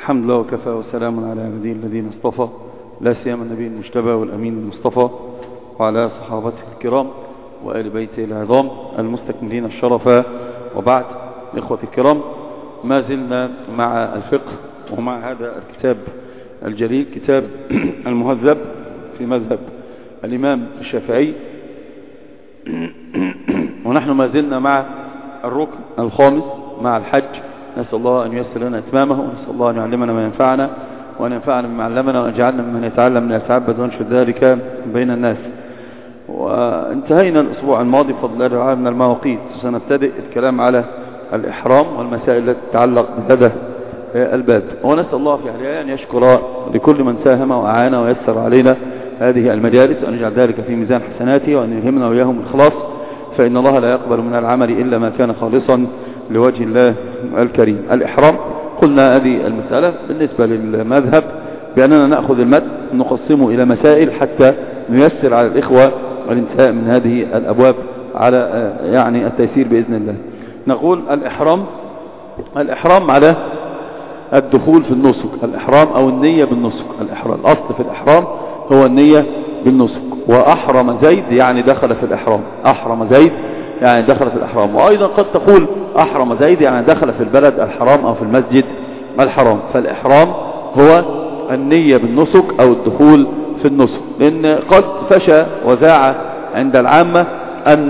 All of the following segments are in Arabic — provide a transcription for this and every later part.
الحمد لله وكفى وسلام على عباده الذين اصطفى، لا سيما النبي المجتبى والأمين المصطفى وعلى صحابته الكرام وآل بيته العظام المستكملين الشرفا. وبعد، إخوة الكرام، ما زلنا مع الفقه ومع هذا الكتاب الجليل، كتاب المهذب في مذهب الإمام الشافعي، ونحن ما زلنا مع الركن الخامس مع الحج. نسأل الله أن ييسر لنا إتمامه، ونسأل الله أن يعلمنا ما ينفعنا وأن ينفعنا بما علمنا، وأن يجعلنا ممن يتعلم من يتعبد وينشر ذلك بين الناس. وانتهينا الأسبوع الماضي بفضل الله تعالى من المواقيت، سنبتدئ الكلام على الإحرام والمسائل التي تتعلق بهذا الباب. ونسأل الله في عليها أن يشكر لكل من ساهم وأعان ويسر علينا هذه المجالس، وأن يجعل ذلك في ميزان حسناته، وأن يلهمنا وإياهم الإخلاص، فإن الله لا يقبل من العمل إلا ما كان خالصا لوجه الله الكريم. الإحرام، قلنا هذه المسألة بالنسبة للمذهب بأننا نأخذ المتن نقسمه إلى مسائل حتى نيسر على الإخوة والانتهاء من هذه الأبواب على يعني التيسير بإذن الله. نقول الإحرام على الدخول في النسك، الإحرام أو النية بالنسك. الأصل في الإحرام هو النية بالنسك. وأحرم زيد يعني دخل في الإحرام، أحرم زيد يعني دخل في الإحرام. وأيضا قد تقول أحرم زيد يعني دخل في البلد الحرام أو في المسجد الحرام. فالإحرام هو النية بالنسك أو الدخول في النسك، لأن قد فشى وذاع عند العامة أن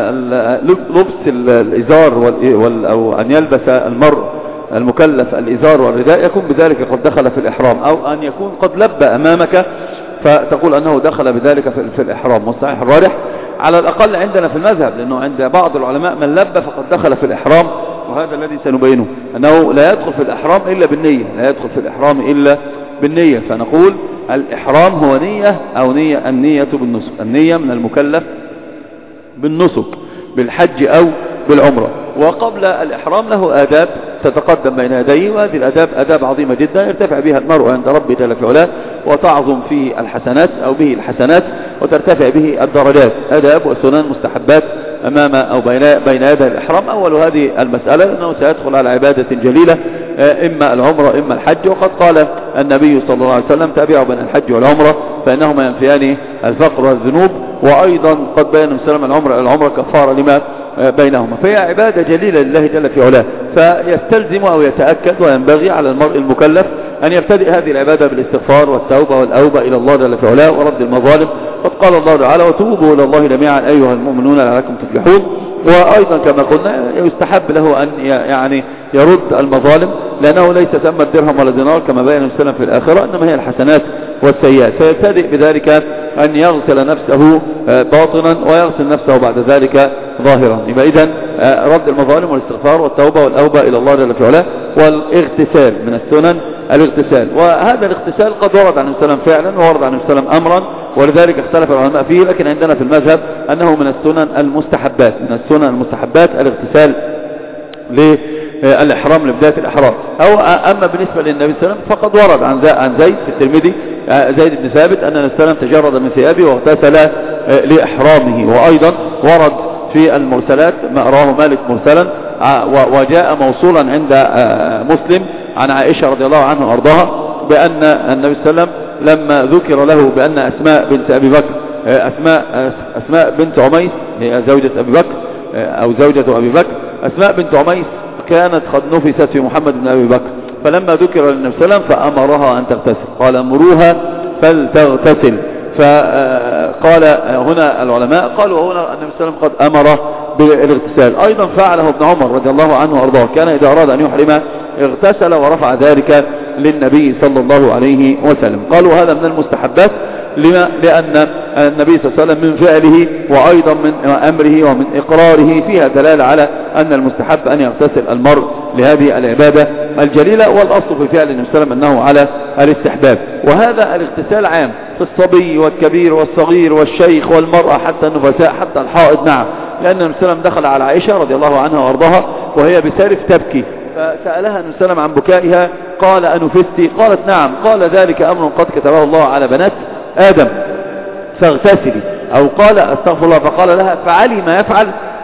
لبس الإزار أو أن يلبس المرء المكلف الإزار والرداء يكون بذلك قد دخل في الإحرام، أو أن يكون قد لبى أمامك فتقول أنه دخل بذلك في الإحرام. والصحيح الراجح على الأقل عندنا في المذهب، لأنه عند بعض العلماء من لبى فقد دخل في الإحرام، وهذا الذي سنبينه أنه لا يدخل في الإحرام إلا بالنية، لا يدخل في الإحرام إلا بالنية. فنقول الإحرام هو نية أو النية بالنسك، النية من المكلف بالنسك بالحج أو بالعمرة. وقبل الإحرام له آداب تتقدم بين يديه، وهذه الآداب آداب عظيمة جدا يرتفع بها المرء عند ربه جل في علاه، وتعظم فيه الحسنات أو به الحسنات، وترتفع به الدرجات. آداب وسنن مستحبات أمام أو بين يدي الإحرام. أول هذه المسألة أنه سيدخل على عبادة جليلة، إما العمرة إما الحج. وقد قال النبي صلى الله عليه وسلم: تابعوا بين الحج والعمرة فإنهما ينفيان الفقر والذنوب. وأيضا قد بين وسلم العمرة كفارة لما بينهما. فهي عبادة جليلة لله جل في علاه، فيستلزم أو يتأكد وينبغي على المرء المكلف أن يبتدئ هذه العبادة بالاستغفار والتوبة والأوبة إلى الله جل في علاه ورد المظالم. قد قال الله تعالى: وتوبوا إلى الله جميعا أيها المؤمنون لعلكم تفلحون. وأيضا كما قلنا يستحب له أن يعني يرد المظالم، لأنه ليس ثم الدرهم ولا دينار كما بين وسلم في الآخرة، إنما هي الحسنات والسيئات. فيبتدئ بذلك أن يغسل نفسه باطنا ويغسل نفسه بعد ذلك ظاهرا. يبقى إذن رد المظالم والاستغفار والتوبة والأوبة إلى الله جل في علاه. والاغتسال من السنن الاغتسال، وهذا الاغتسال قد ورد عن وسلم فعلا وورد عن وسلم أمرا، ولذلك اختلف العلماء فيه. لكن عندنا في المذهب أنه من السنن المستحبات، من السنن المستحبات الاغتسال للإحرام لبداية الإحرام. أما بالنسبة للنبي صلى الله عليه وسلم فقد ورد عن زيد في الترمذي، زيد بن ثابت، أن النبي صلى الله عليه وسلم تجرد من ثيابه واغتسل لإحرامه. وأيضا ورد في المرسلات ما أراه مالك مرسلا، وجاء موصولا عند مسلم عن عائشة رضي الله عنها وأرضاها بأن النبي صلى الله عليه وسلم لما ذكر له بأن أسماء بنت أبي بكر، أسماء بنت عميس هي زوجة أبي بكر أو زوجة أبي بكر، أسماء بنت عميس كانت قد نفست في محمد بن أبي بكر، فلما ذكر للنبي صلى الله عليه وسلم فأمرها أن تغتسل، قال: مروها فلتغتسل. فقال هنا العلماء قالوا هنا النبي صلى الله عليه وسلم قد أمر بالاغتسال. أيضا فعله ابن عمر رضي الله عنه وأرضاه، كان إذا أراد أن يحرم اغتسل ورفع ذلك للنبي صلى الله عليه وسلم. قالوا هذا من المستحبات لأن النبي صلى الله عليه وسلم من فعله وأيضا من أمره ومن إقراره فيها دلالة على أن المستحب أن يغتسل المرء لهذه العبادة الجليلة. والأصل في فعل النبي صلى الله عليه وسلم أنه على الاستحباب. وهذا الاغتسال عام في الصبي والكبير والصغير والشيخ والمرأة حتى النفساء حتى الحائض. نعم، لأن النبي صلى الله عليه وسلم دخل على عائشة رضي الله عنها وأرضاها وهي بسارف تبكي، فسألها النبي صلى الله عليه وسلم عن بكائها، قال: أنفستي؟ قالت: نعم. قال: ذلك أمر قد كتبه الله على بنات آدم فاغتسلي. أو قال: استغفر الله. فقال لها: فعلي ما يفعل.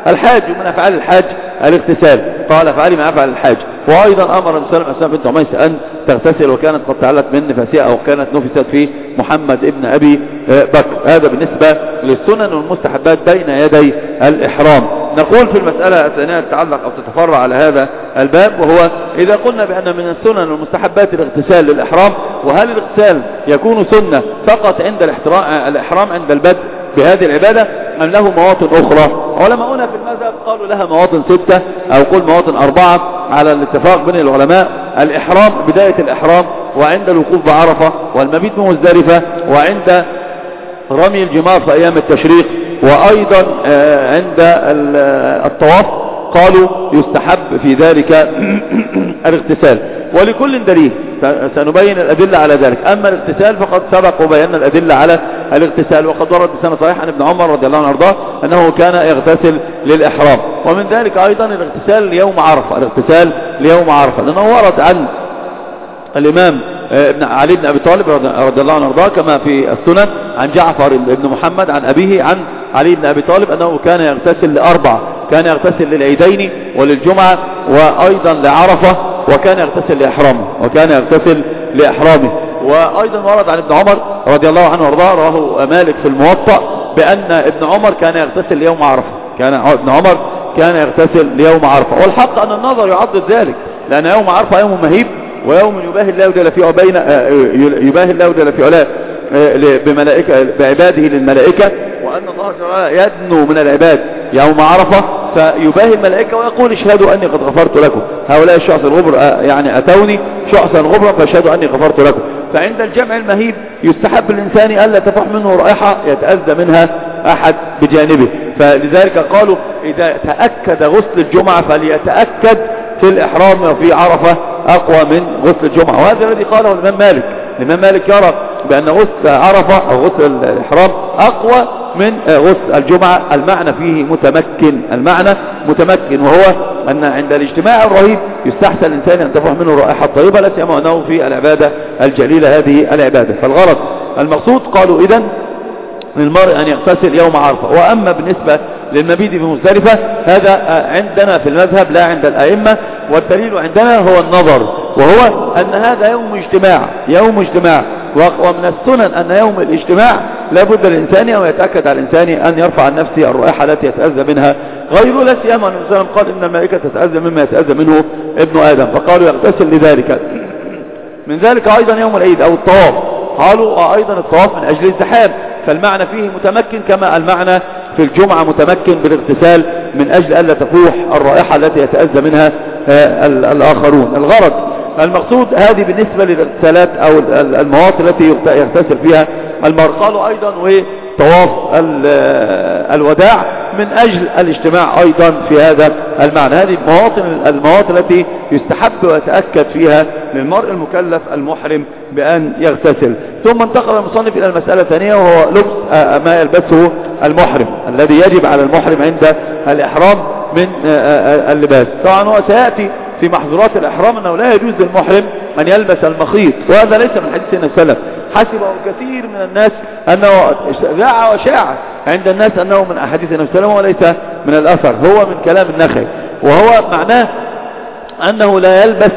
الحاج، ومن أفعال الحاج الاغتسال، قال افعلي ما أفعل الحاج. وأيضا أمر النبي صلى الله عليه وسلم بنت عميس أن تغتسل، وكانت قد تعلت من نفاسها أو كانت نفست في محمد ابن أبي بكر. هذا بالنسبة للسنن والمستحبات بين يدي الإحرام. نقول في المسألة الثانية تتعلق أو تتفرع على هذا الباب، وهو إذا قلنا بأن من السنن والمستحبات الاغتسال للإحرام، وهل الاغتسال يكون سنة فقط عند الإحرام عند البدء بهذه العبادة أم له مواطن أخرى؟ علماؤنا في المذهب قالوا لها مواطن 6 أو قل مواطن 4 على الاتفاق بين العلماء. الإحرام، بداية الإحرام، وعند الوقوف بعرفة، والمبيت بمزدلفة، وعند رمي الجمار في أيام التشريق، وأيضا عند الطواف قالوا يستحب في ذلك الاغتسال. ولكل دليل سنبين الأدلة على ذلك. أما الاغتسال فقد سبق وبينا الأدلة على الاغتسال، وقد ورد بسنة صحيح عن ابن عمر رضي الله عنه وارضاه أنه كان يغتسل للإحرام. ومن ذلك أيضا الاغتسال ليوم عرفة، الاغتسال ليوم عرفة، لأنه ورد عن الإمام علي بن أبي طالب رضي الله عنه وارضاه كما في السنن عن جعفر بن محمد عن أبيه عن علي بن أبي طالب أنه كان يغتسل ل4، كان يغتسل للعيدين وللجمعة وأيضا لعرفة، وكان يغتسل لإحرامه. وأيضا ورد عن ابن عمر رضي الله عنه وارضاه، رواه مالك في الموطأ، بأن ابن عمر كان يغتسل ليوم عرفة، ابن عمر كان يغتسل ليوم عرفة. والحق أن النظر يعضد ذلك، لأن يوم عرفة يوم مهيب، ويوم يباهي الله جل في علاه بملائكة بعباده للملائكة، وأن الله تعالى يدنو من العباد يوم عرفة فيباهي الملائكة ويقول اشهدوا أني قد غفرت لكم، هؤلاء الشعث الغبر يعني أتوني شعثا غبرا فاشهدوا أني غفرت لكم. فعند الجمع المهيب يستحب الإنسان ألا تفح منه رائحة يتأذى منها أحد بجانبه. فلذلك قالوا إذا تأكد غسل الجمعة فليتأكد في الإحرام وفي عرفة أقوى من غسل الجمعة. وهذا الذي قاله الإمام مالك. الإمام مالك يرى بأن غسل عرفة أو غسل الإحرام أقوى من غسل الجمعة. المعنى فيه متمكن، وهو أن عند الاجتماع الرهيب يستحسن الإنسان أن تفح منه رائحة طيبة، لا سيما أنه في العبادة الجليلة هذه العبادة. فالغرض المقصود قالوا إذن للمرء أن يغتسل يوم عرفة. وأما بالنسبة للمبيت بمزدلفة هذا عندنا في المذهب لا عند الأئمة، والدليل عندنا هو النظر، وهو أن هذا يوم اجتماع، ومن السنن أن يوم الاجتماع لابد للإنسان أو يتأكد على الإنسان أن يرفع عن نفسه الرائحة التي يتأذى منها غيره، لا سيما أن الإنسان قال إن الملائكة تتأذى مما يتأذى منه ابن آدم، فقالوا يغتسل لذلك. من ذلك أيضا يوم العيد أو الطواف، قالوا أيضا الطواف من أجل الزحام، فالمعنى فيه متمكن كما المعنى في الجمعة متمكن بالاغتسال من أجل ألا تفوح الرائحة التي يتأذى منها الآخرون. الغرض المقصود هذه بالنسبة للاغتسالات أو المواطن التي يغتسل فيها المرء. قالوا أيضا وطواف الوداع من أجل الاجتماع أيضا في هذا المعنى. هذه المواطن التي يستحب ويتأكد فيها للمرء المكلف المحرم بأن يغتسل. ثم انتقل المصنف إلى المسألة الثانية، وهو لبس ما يلبسه المحرم الذي يجب على المحرم عند الإحرام من اللباس. طبعا هو سيأتي في محظورات الإحرام أنه لا يجوز للمحرم أن يلبس المخيط، وهذا ليس من حديث النبي صلى الله عليه وسلم. حسبه كثير من الناس أنه ذاع وشاع عند الناس أنه من أحاديث النبي صلى الله عليه وسلم وليس من الأثر، هو من كلام النخعي، وهو معناه أنه لا يلبس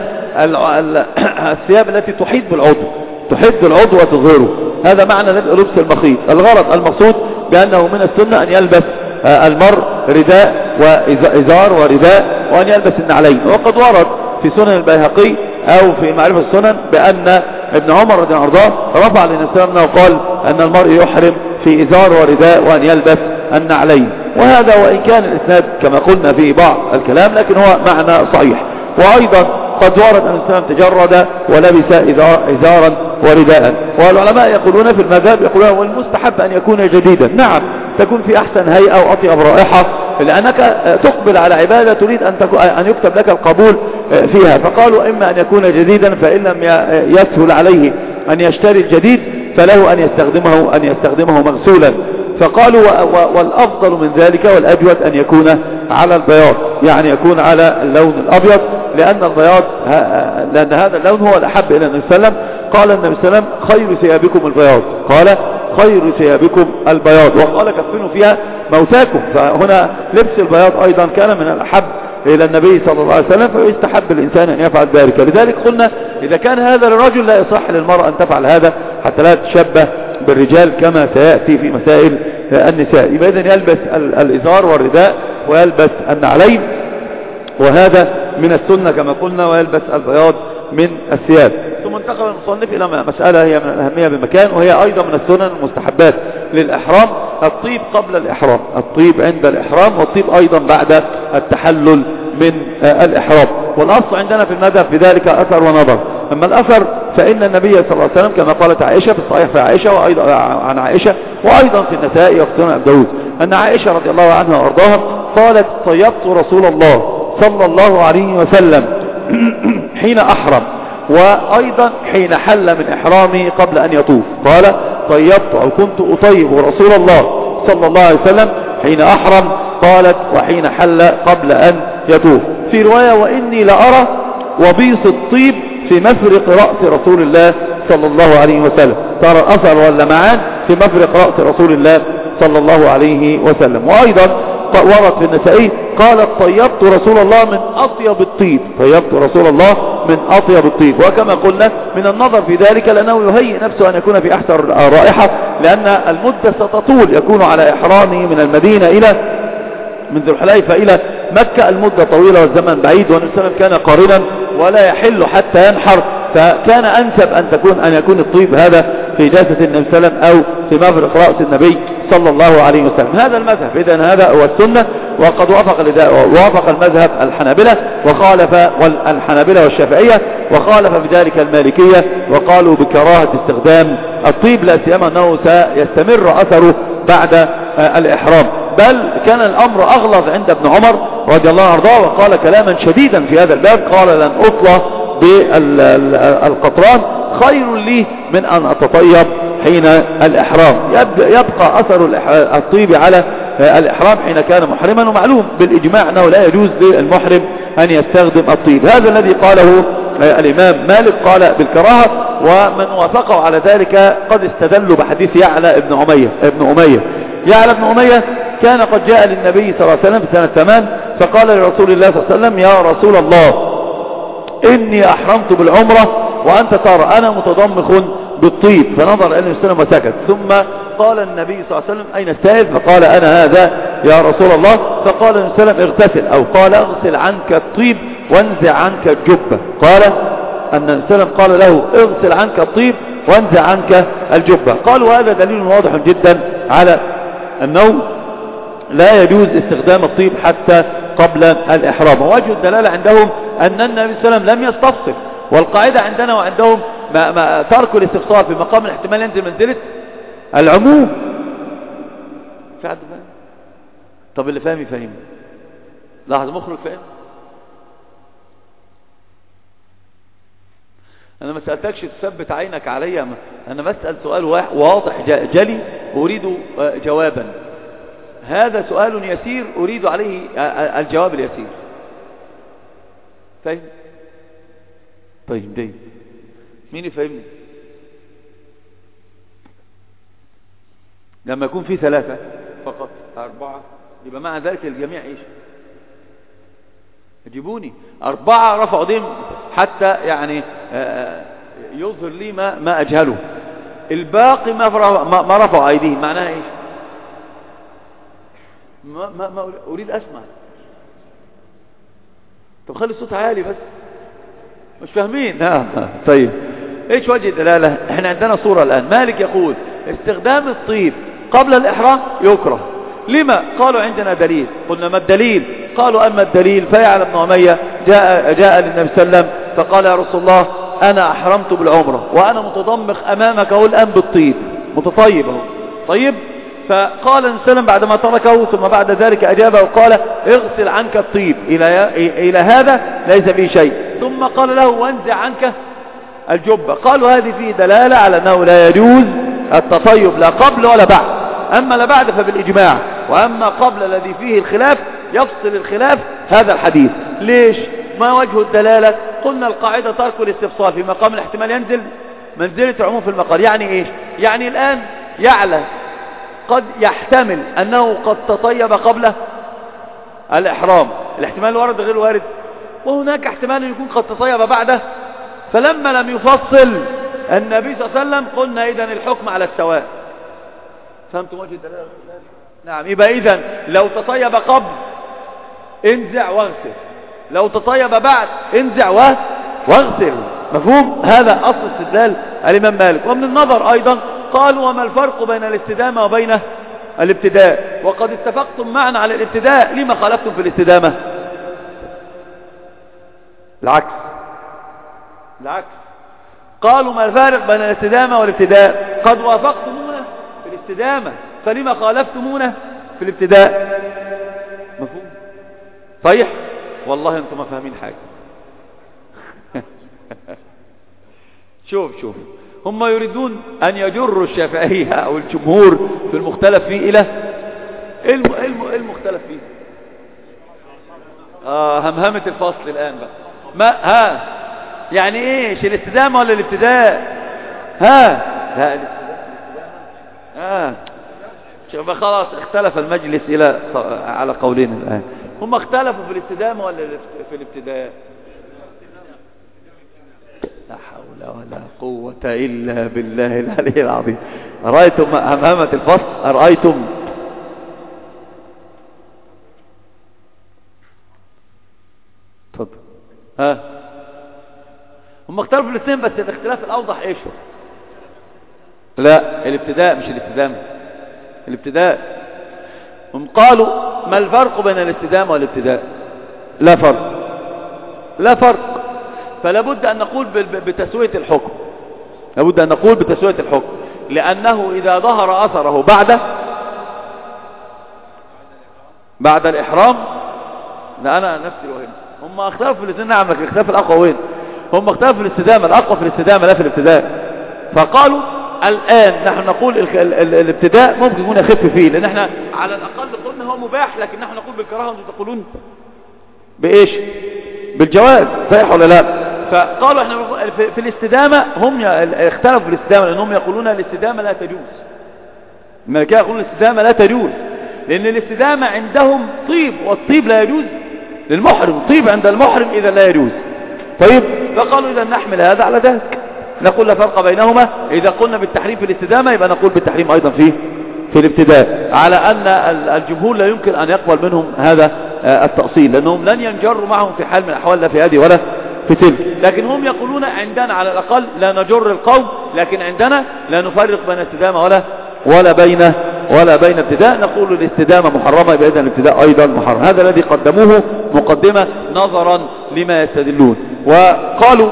الثياب التي تحيط بالعضو وتظهره. هذا معنى لبس المخيط. الغرض المقصود بأنه من السنة أن يلبس المرء رداء وإزار ورداء، وأن يلبس النعلين. وقد ورد في سنن البيهقي أو في معرفة السنن بأن ابن عمر رضي الله عنه رفع للنبي صلى الله عليه وسلم أنه قال أن المرء يحرم في إزار ورداء وأن يلبس النعلين. وهذا وإن كان الإسناد كما قلنا فيه بعض الكلام لكن هو معنى صحيح. وأيضا قد ورد أن الإسلام تجرد ولبس إزارا ورداء. والعلماء يقولون في المذهب يقولون والمستحب أن يكون جديدا. نعم تكون في أحسن هيئة وأطيب رائحة، لأنك تقبل على عبادة تريد أن يكتب لك القبول فيها. فقالوا إما أن يكون جديدا، فإن لم يسهل عليه أن يشتري الجديد فله أن يستخدمه مغسولا. فقالوا والأفضل من ذلك والأجود أن يكون على البياض، يعني يكون على اللون الأبيض، لأن هذا اللون هو الأحب إلى النبي صلى الله عليه وسلم. قال النبي صلى الله عليه وسلم خير ثيابكم البياض، قال خير ثيابكم البياض، وقال كفنوا فيها موتاكم. فهنا لبس البياض أيضا كان من الأحب إلى النبي صلى الله عليه وسلم، فيستحب الإنسان أن يفعل ذلك. لذلك قلنا إذا كان هذا للرجل لا يصح للمرأة أن تفعل هذا حتى لا تشبه بالرجال كما سيأتي في مسائل النساء. يبقى إذن يلبس الإزار والرداء ويلبس النعلين، وهذا من السنة كما قلنا، ويلبس البياض من الثياب. ثم انتقل المصنف إلى مسألة هي من الأهمية بمكان، وهي أيضا من السنن المستحبات للإحرام، الطيب قبل الإحرام، الطيب عند الإحرام، والطيب أيضا بعد التحلل من الإحرام. والأصل عندنا في المذهب في ذلك أثر ونظر. أما الأثر فإن النبي صلى الله عليه وسلم كما قالت عائشة في الصحيح في عائشة وأيضا عن عائشة وأيضا في النساء وفي سنن أبي داود أن عائشة رضي الله عنها وأرضاها قالت طيبت رسول الله صلى الله عليه وسلم حين أحرم وأيضا حين حل من إحرامه قبل أن يطوف. قال طيبت أو كنت أطيب رسول الله صلى الله عليه وسلم حين أحرم، قالت وحين حل قبل أن يطوف. في رواية وإني لأرى وبيص الطيب في مفرق رأس رسول الله صلى الله عليه وسلم. ترى الأثر واللمعان في مفرق رأس رسول الله صلى الله عليه وسلم. وأيضا ورد في النسائي قالت طيبت رسول الله من أطيب الطيب، طيبت رسول الله من أطيب الطيب. وكما قلنا من النظر في ذلك لأنه يهيئ نفسه أن يكون في أحسن رائحة، لأن المدة ستطول، يكون على إحرامه من المدينة إلى من ذو الحليفة إلى مكة المدة طويلة والزمن بعيد، والنبي صلى الله عليه وسلم كان قارنا ولا يحل حتى ينحر، فكان أنسب أن يكون الطيب هذا في جاسة النبي صلى الله عليه وسلم أو في مفرق رأس النبي صلى الله عليه وسلم. هذا المذهب، إذن هذا هو السنة. وقد وافق المذهب الحنابلة وخالف الحنابلة والشافعية، وخالف بذلك المالكية وقالوا بكراهة استخدام الطيب، لا سيما أنه سيستمر أثره بعد الإحرام. بل كان الأمر أغلظ عند ابن عمر رضي الله عنه وقال كلاما شديدا في هذا الباب، قال لن أطلى بالقطران خير لي من أن أتطيب حين الإحرام. يبقى أثر الطيب على الإحرام حين كان محرما، ومعلوم بالإجماع أنه لا يجوز للمحرم أن يستخدم الطيب. هذا الذي قاله الإمام مالك، قال بالكراهة، ومن وافقه على ذلك قد استدلوا بحديث يعلى ابن أمية. يعلى ابن أمية كان قد جاء للنبي صلى الله عليه وسلم في سنة 8 فقال لرسول الله صلى الله عليه وسلم يا رسول الله إني أحرمت بالعمرة وأنت ترى أنا متضمخ بالطيب، فنظر إلى النبي صلى الله عليه وسلم وسكت. ثم قال النبي صلى الله عليه وسلم أين السائل؟ فقال أنا هذا يا رسول الله. فقال النبي صلى الله عليه وسلم اغتسل، أو قال اغسل عنك الطيب وانزع عنك الجبة. قال أن النبي صلى الله عليه وسلم قال له اغسل عنك الطيب وانزع عنك الجبة. قالوا هذا دليل واضح جدا على أنه لا يجوز استخدام الطيب حتى قبل الإحرام. ووجه الدلالة عندهم أن النبي صلى الله عليه وسلم لم يستفصل، والقاعدة عندنا وعندهم ما ترك الاستفصال في مقام الاحتمال ينزل منزلة العموم. في حد فاهم؟ طب اللي فاهم يفهم. لاحظ مخرج فاهم. أنا ما سألتكش تثبت عينك علي، أنا بسأل سؤال واضح جلي أريد جوابا. هذا سؤال يسير أريد عليه الجواب اليسير. فاهم؟ طيب دي مين يفهمني؟ لما يكون في 3 فقط 4 يبقى مع ذلك الجميع ايش؟ يجيبوني 4 رفعوا دين حتى يعني يظهر لي ما أجهله. الباقي ما رفعوا أيديهم، معناها ايش؟ ما أريد أسمع. طب خلي الصوت عالي بس، مش فاهمين. طيب ايش وجه الدلالة؟ احنا عندنا صورة الآن. مالك يقول استخدام الطيب قبل الإحرام يكره. لما؟ قالوا عندنا دليل. قلنا ما الدليل؟ قالوا أما الدليل فيعلى ابن أمية جاء للنبي صلى الله عليه وسلم فقال يا رسول الله أنا أحرمت بالعمرة وأنا متضمخ أمامك أهو الآن بالطيب، متطيب اهو طيب. فقال النبي صلى الله عليه وسلم بعدما تركه ثم بعد ذلك أجابه وقال اغسل عنك الطيب، إلى هذا ليس فيه شيء. ثم قال له وانزع عنك الجبة. قالوا هذه فيه دلالة على أنه لا يجوز التطيب لا قبل ولا بعد. أما لا بعد فبالإجماع، وأما قبل الذي فيه الخلاف يفصل الخلاف هذا الحديث. ليش؟ ما وجه الدلالة؟ قلنا القاعدة ترك الاستفصال في مقام الاحتمال ينزل منزلة عموم في المقال. يعني إيش؟ يعني الآن يعلى قد يحتمل أنه قد تطيب قبل الإحرام، الاحتمال وارد غير وارد، وهناك احتمال أن يكون قد تطيب بعده. فلما لم يفصل النبي صلى الله عليه وسلم قلنا إذن الحكم على السواء. فهمتم وجه الدلالة؟ نعم. يبقى إذن لو تطيب قبل انزع واغسل، لو تطيب بعد انزع واغسل. مفهوم؟ هذا أصل استدلال الإمام مالك. ومن النظر أيضا قالوا وما الفرق بين الاستدامة وبين الابتداء؟ وقد اتفقتم معنا على الابتداء، لما خالفتم في الاستدامة؟ العكس. قالوا ما الفارق بين الاستدامة والابتداء؟ قد وافقتمونا في الاستدامة، فلما خالفتمونا في الابتداء؟ مفهوم؟ صحيح؟ والله انتم ما فاهمين حاجة. شوف هم يريدون أن يجروا الشافعية أو الجمهور في المختلف فيه إلى المختلف فيه همهمة الفصل الآن بقى. ما يعني ايش الاستدامة ولا الابتداء؟ شوف خلاص اختلف المجلس على قولين الآن. هم اختلفوا في الاستدامة ولا في الابتداء؟ لا حول ولا قوة إلا بالله العلي العظيم. أرأيتم همهمة الفصل؟ أرأيتم؟ تفضل. هم اختلفوا في الاثنين، بس الاختلاف الأوضح ايش؟ لا، الابتداء مش الاستدامة. الابتداء. هم قالوا ما الفرق بين الاستدامة والابتداء؟ لا فرق. فلا بد أن نقول بتسوية الحكم، لابد أن نقول بتسوية الحكم، لأنه إذا ظهر أثره بعد الإحرام. لا أنا نفسي وهم هم اختلفوا في الاثنين. نعم، لكن الاختلاف الأقوى وين؟ هم اختلفوا في الاستدامة، الأقوى في الاستدامة لا في الابتداء. فقالوا الآن نحن نقول الابتداء ممكن يكون يخف فيه، لأن احنا على الأقل قلنا هو مباح، لكن نحن نقول بالكراهة وانتم تقولون بإيش؟ بالجواز. صحيح ولا لا؟ فقالوا احنا في الاستدامة، هم اختلفوا في الاستدامة لأنهم يقولون الاستدامة لا تجوز. الملكية يقولون الاستدامة لا تجوز، لأن الاستدامة عندهم طيب، والطيب لا يجوز للمحرم. طيب عند المحرم إذا لا يجوز. طيب، فقالوا إذا نحمل هذا على ذلك، نقول لا فرق بينهما. إذا قلنا بالتحريم في الاستدامة يبقى نقول بالتحريم أيضا في الابتداء، على أن الجمهور لا يمكن أن يقبل منهم هذا التأصيل، لأنهم لن ينجروا معهم في حال من الأحوال، لا في هذه ولا في تلك. لكن هم يقولون عندنا على الأقل لا نجر القوم، لكن عندنا لا نفرق بين الاستدامة ولا بين ابتداء. نقول الاستدامة محرمة، يبقى إذن الابتداء أيضا محرم. هذا الذي قدموه مقدمة نظرا لما يستدلون. وقالوا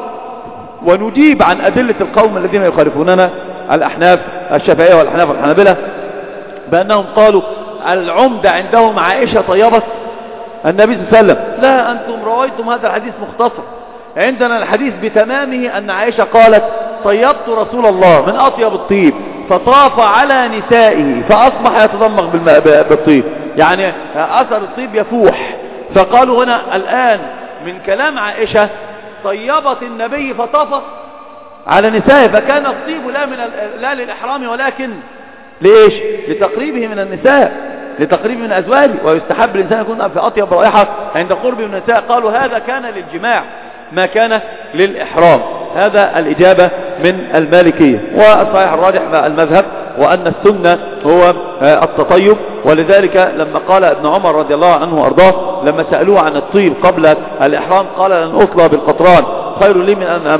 ونجيب عن أدلة القوم الذين يخالفوننا، الأحناف الشافعية والأحناف والحنابلة، بأنهم قالوا العمدة عندهم عائشة طيبت النبي صلى الله عليه وسلم. لا، أنتم رويتم هذا الحديث مختصر. عندنا الحديث بتمامه أن عائشة قالت طيبت رسول الله من أطيب الطيب فطاف على نسائه فأصبح يتضمغ بالطيب، يعني أثر الطيب يفوح. فقالوا هنا الآن من كلام عائشة طيبت النبي فطاف على نسائه، فكان الطيب لا للإحرام ولكن لإيش؟ لتقريبه من النساء، لتقريبه من أزواجه، ويستحب الإنسان يكون في أطيب رائحة عند قربه من النساء. قالوا هذا كان للجماع ما كان للإحرام. هذا الإجابة من المالكية. والصحيح الراجح المذهب وأن السنة هو التطيب. ولذلك لما قال ابن عمر رضي الله عنه وأرضاه لما سألوه عن الطيب قبل الإحرام قال لن أطلى بالقطران خير لي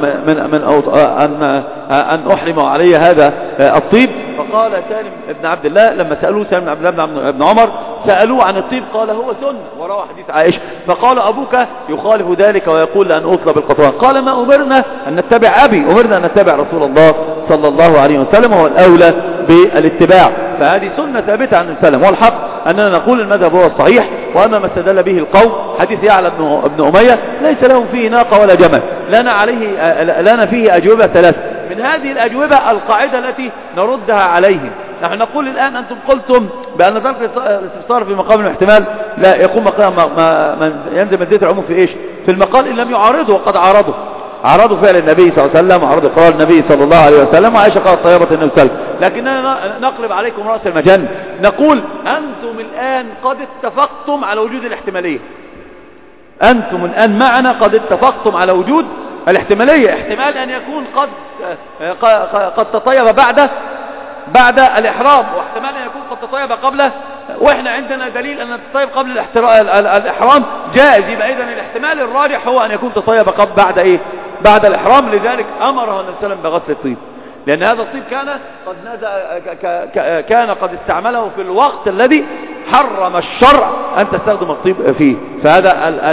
أن أحرم علي هذا الطيب. فقال سالم بن عبد الله لما سألوه سالم بن عبد الله بن عمر سألوه عن الطيب قال هو سنة، وروى حديث عائشة. فقال أبوك يخالف ذلك ويقول لأن أطلى بالقطران. قال ما أمرنا أن نتبع أبي، أمرنا أن نتبع رسول الله صلى الله عليه وسلم، هو الأولى بالاتباع. فهذه سنة ثابتة عن السلام. والحق أننا نقول المذهب هو الصحيح، وأما ما استدل به القوم حديث يعلى بن أمية ليس لهم فيه ناقة ولا جمل، لنا فيه أجوبة ثلاثة. من هذه الأجوبة القاعدة التي نردها عليهم. نحن نقول الآن أنتم قلتم بأن ترك الاستفسار في مقام الاحتمال لا يقوم مقام ينزل منزلة العموم في إيش؟ في المقال إن لم يعارضه، وقد عارضوا فعل النبي صلى الله عليه وسلم، وعارضوا قول النبي صلى الله عليه وسلم، وعائشة قالت طيبة النبي صلى الله عليه وسلم. لكننا نقلب عليكم رأس المجن، نقول أنتم الآن قد اتفقتم على وجود الاحتمالية. أنتم الآن معنا قد اتفقتم على وجود الاحتمالية، احتمال أن يكون قد تطيب بعد الإحرام، واحتمال أن يكون قد تطيب قبله، وإحنا عندنا دليل أن تطيب قبل الإحرام جائز. يبقى إذن الاحتمال الراجح هو أن يكون تطيب بعد الإحرام. لذلك أمره النبي صلى الله عليه وسلم بغسل الطيب، لأن هذا الطيب كان قد استعمله في الوقت الذي حرم الشرع أن تستخدم الطيب فيه. فهذا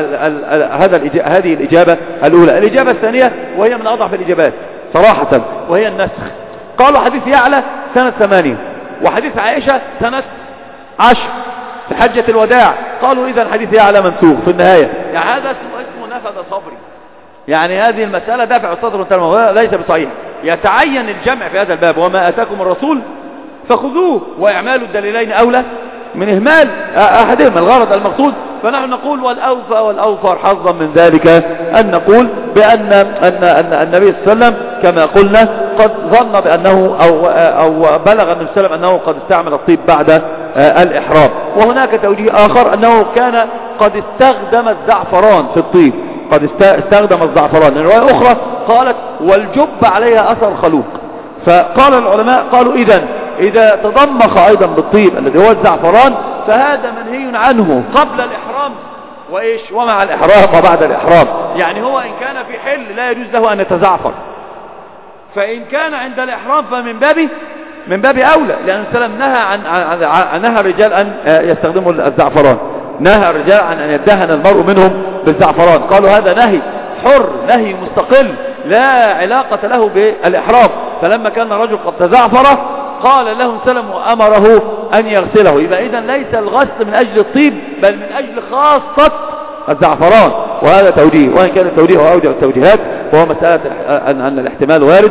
هذه الإجابة الأولى. الإجابة الثانية وهي من أضعف الإجابات صراحة، وهي النسخ. قالوا حديث يعلى سنة 8 وحديث عائشة سنة 10 في حجة الوداع. قالوا إذا حديث يعلى منسوخ في النهاية. يعني هذا اسمه نفذ صبري، يعني هذه المسألة دافع الصدر ليس بصحيح. يتعين الجمع في هذا الباب، وما أتاكم الرسول فخذوه، وإعمال الدليلين أولى من إهمال أحدهما الغرض المقصود. فنحن نقول والأوفى والأوفر حظا من ذلك أن نقول بأن النبي صلى الله عليه وسلم كما قلنا قد ظن بأنه أو بلغ النبي صلى الله عليه وسلم أنه قد استعمل الطيب بعد الإحرام. وهناك توجيه آخر أنه كان قد استخدم الزعفران في الطيب، قد استخدم الزعفران. الرواية أخرى قالت والجب عليها أثر خلوق. فقال العلماء قالوا إذا تضمخ أيضا بالطيب الذي هو الزعفران فهذا منهي عنه قبل الإحرام ومع الإحرام وبعد الإحرام. يعني هو إن كان في حل لا يجوز له أن يتزعفر، فإن كان عند الإحرام فمن باب أولى، لأن السلام نهى الرجال أن يستخدموا الزعفران، نهى الرجال عن أن يدهن المرء منهم بالزعفران. قالوا هذا نهي حر، نهي مستقل لا علاقة له بالإحرام. فلما كان الرجل قد تزعفر قال له سلم وأمره أن يغسله. يبقى إذن ليس الغسل من أجل الطيب بل من أجل خاصة الزعفران. وهذا توجيه، وإن كان التوجيه هو أوجه التوجيهات، وهو مسألة أن الاحتمال وارد،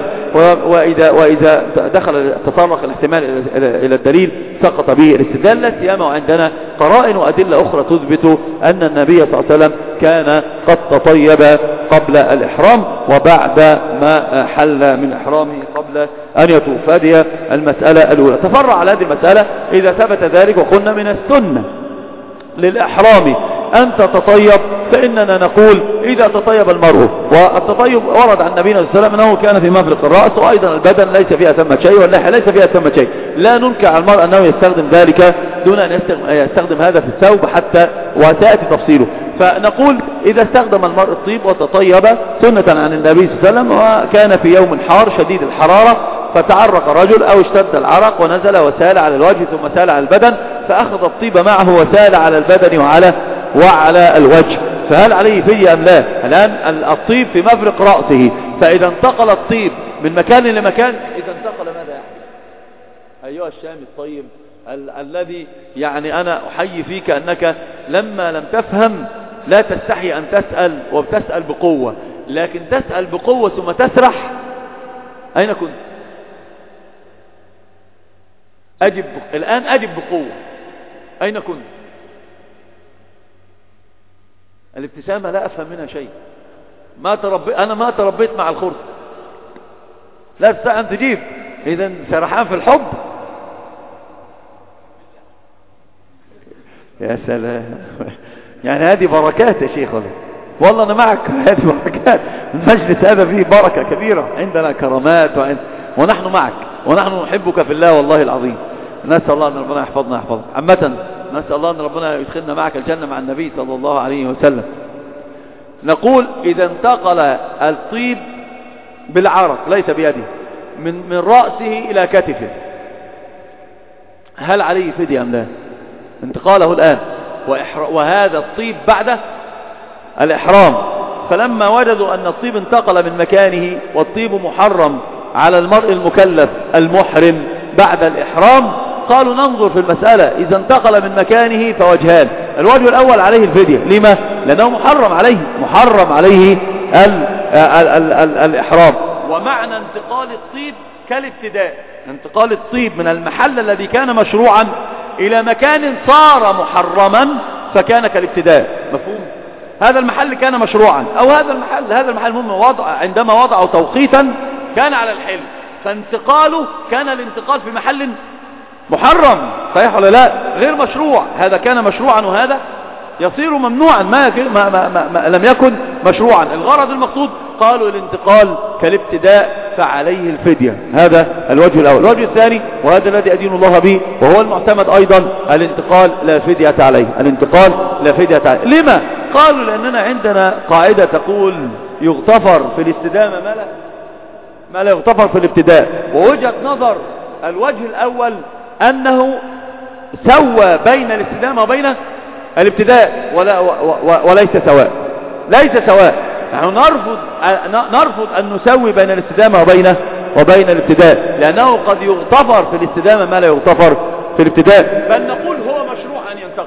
وإذا تطرق الاحتمال إلى الدليل سقط به الاستدلال، لا سيما وعندنا قرائن وأدلة أخرى تثبت أن النبي صلى الله عليه وسلم كان قد تطيب قبل الإحرام وبعد ما حل من إحرامه قبل أن يطوف. هذه المسألة الأولى. تفرع على هذه المسألة إذا ثبت ذلك وقلنا من السنة للإحرام أن تتطيب، فإننا نقول إذا تطيب المرء، والتطيب ورد عن نبينا صلى الله عليه وسلم أنه كان في مفرق الرأس، وأيضا البدن ليس فيها ثمة شيء، واللحية ليس فيها ثمة شيء. لا ننكر على المرء أنه يستخدم ذلك دون أن يستخدم هذا في الثوب حتى وسيأتي تفصيله. فنقول إذا استخدم المرء الطيب وتطيب سنة عن النبي صلى الله عليه وسلم، وكان في يوم حار شديد الحرارة فتعرق الرجل أو اشتد العرق ونزل وسال على الوجه ثم سال على البدن، فأخذ الطيب معه وسال على البدن وعلى الوجه، فهل عليه فدية أم لا؟ الآن الطيب في مفرق رأسه، فإذا انتقل الطيب من مكان لمكان، إذا انتقل ماذا يحدث؟ أيها الشامي الطيب الذي يعني أنا أحيي فيك أنك لما لم تفهم لا تستحي أن تسأل، وبتسأل بقوة، لكن تسأل بقوة ثم تسرح. أين كنت؟ الآن أجب بقوة. أين كنت؟ الابتسامة لا أفهم منها شيء. أنا ما تربيت مع الخرس، لا تستطيع أن تجيب. إذن سرحان في الحب. يا سلام، يعني هذه بركات يا شيخ، والله أنا معك، هذه بركات. المجلس هذا فيه بركة كبيرة، عندنا كرامات ونحن معك، ونحن نحبك في الله والله العظيم. نسأل الله أن ربنا يحفظنا يحفظك. عامة نسأل الله أن ربنا يدخلنا معك الجنة مع النبي صلى الله عليه وسلم. نقول إذا انتقل الطيب بالعرق ليس بيده من رأسه إلى كتفه، هل عليه فدية أم لا؟ انتقاله الآن وهذا الطيب بعد الإحرام، فلما وجدوا أن الطيب انتقل من مكانه والطيب محرم على المرء المكلف المحرم بعد الإحرام، قالوا ننظر في المسألة. إذا انتقل من مكانه فوجهان، الوجه الأول عليه الفدية. لما؟ لأنه محرم عليه الإحرام. ومعنى انتقال الطيب كالابتداء، انتقال الطيب من المحل الذي كان مشروعا إلى مكان صار محرما فكان كالابتداء. مفهوم؟ هذا المحل كان مشروعا، أو هذا المحل مهم عندما وضعوا توقيتا كان على الحل، فانتقاله كان الانتقال في محل محرم، صحيح ولا لا؟ غير مشروع. هذا كان مشروعا وهذا يصير ممنوعا ما لم يكن مشروعا. الغرض المقصود قالوا الانتقال كالابتداء فعليه الفدية. هذا الوجه الأول. الوجه الثاني وهذا الذي أدين الله به وهو المعتمد أيضا، الانتقال لا فدية عليه. الانتقال لا فدية عليه. لما؟ قالوا لأننا عندنا قاعدة تقول يغتفر في الاستدامة ما لا يغتفر في الابتداء. ووجهة نظر الوجه الأول أنه سوى بين الاستدامة وبين الابتداء وليس سواء، ليس سواء. نحن نرفض أن نسوي بين الاستدامة وبين الابتداء، لأنه قد يغتفر في الاستدامة ما لا يغتفر في الابتداء، بل نقول هو مشروع أن ينتقل.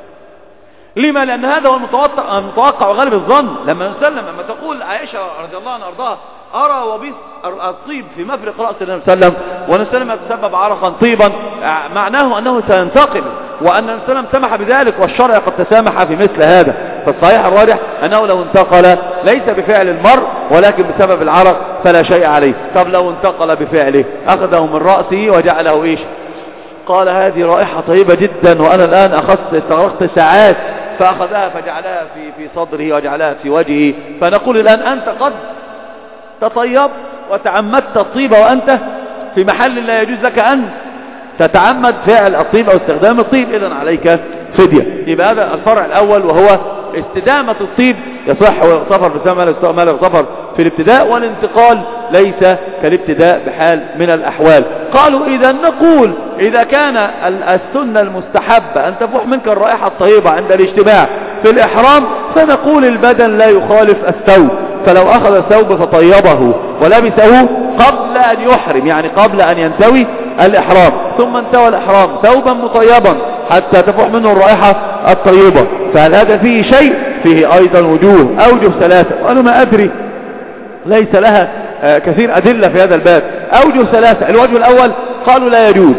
لما؟ لأن هذا هو المتوقع وغالب الظن. لما تقول عائشة رضي الله عنها أرضاها أرى وبيس الطيب في مفرق رأس النبي صلى الله عليه وسلم والنبي صلى الله عليه وسلم يتسبب عرقا طيبا، معناه أنه سينتقل، وأن النبي صلى الله عليه وسلم سمح بذلك، والشرع قد تسامح في مثل هذا. فالصحيح الراجح أنه لو انتقل ليس بفعل المرء ولكن بسبب العرق فلا شيء عليه. طب لو انتقل بفعله، أخذه من رأسه وجعله إيش؟ قال هذه رائحة طيبة جدا وأنا الآن استغرقت ساعات، فأخذها فجعلها في صدره وجعلها في وجهه، فنقول الآن أنت قد تطيب وتعمدت الطيب وأنت في محل لا يجوز لك أن تتعمد فعل الطيب أو استخدام الطيب، إذن عليك فدية. يبقى هذا الفرع الأول وهو استدامة الطيب يصح ويغتفر في ما لا يغتفر في الابتداء، والانتقال ليس كالابتداء بحال من الأحوال. قالوا إذا نقول إذا كان السنة المستحبة أن تفوح منك الرائحة الطيبة عند الاجتماع في الإحرام، فنقول البدن لا يخالف الثوب، فلو أخذ الثوب فطيبه ولبسه قبل أن يحرم، يعني قبل أن ينتوي الإحرام، ثم انتوى الإحرام ثوبا مطيبا حتى تفوح منه الرائحة الطيبة، فهل هذا فيه شيء؟ فيه أيضا أوجه ثلاثة، وأنا ما أدري، ليس لها كثير أدلة في هذا الباب. أوجه ثلاثة. الوجه الأول قالوا لا يجوز،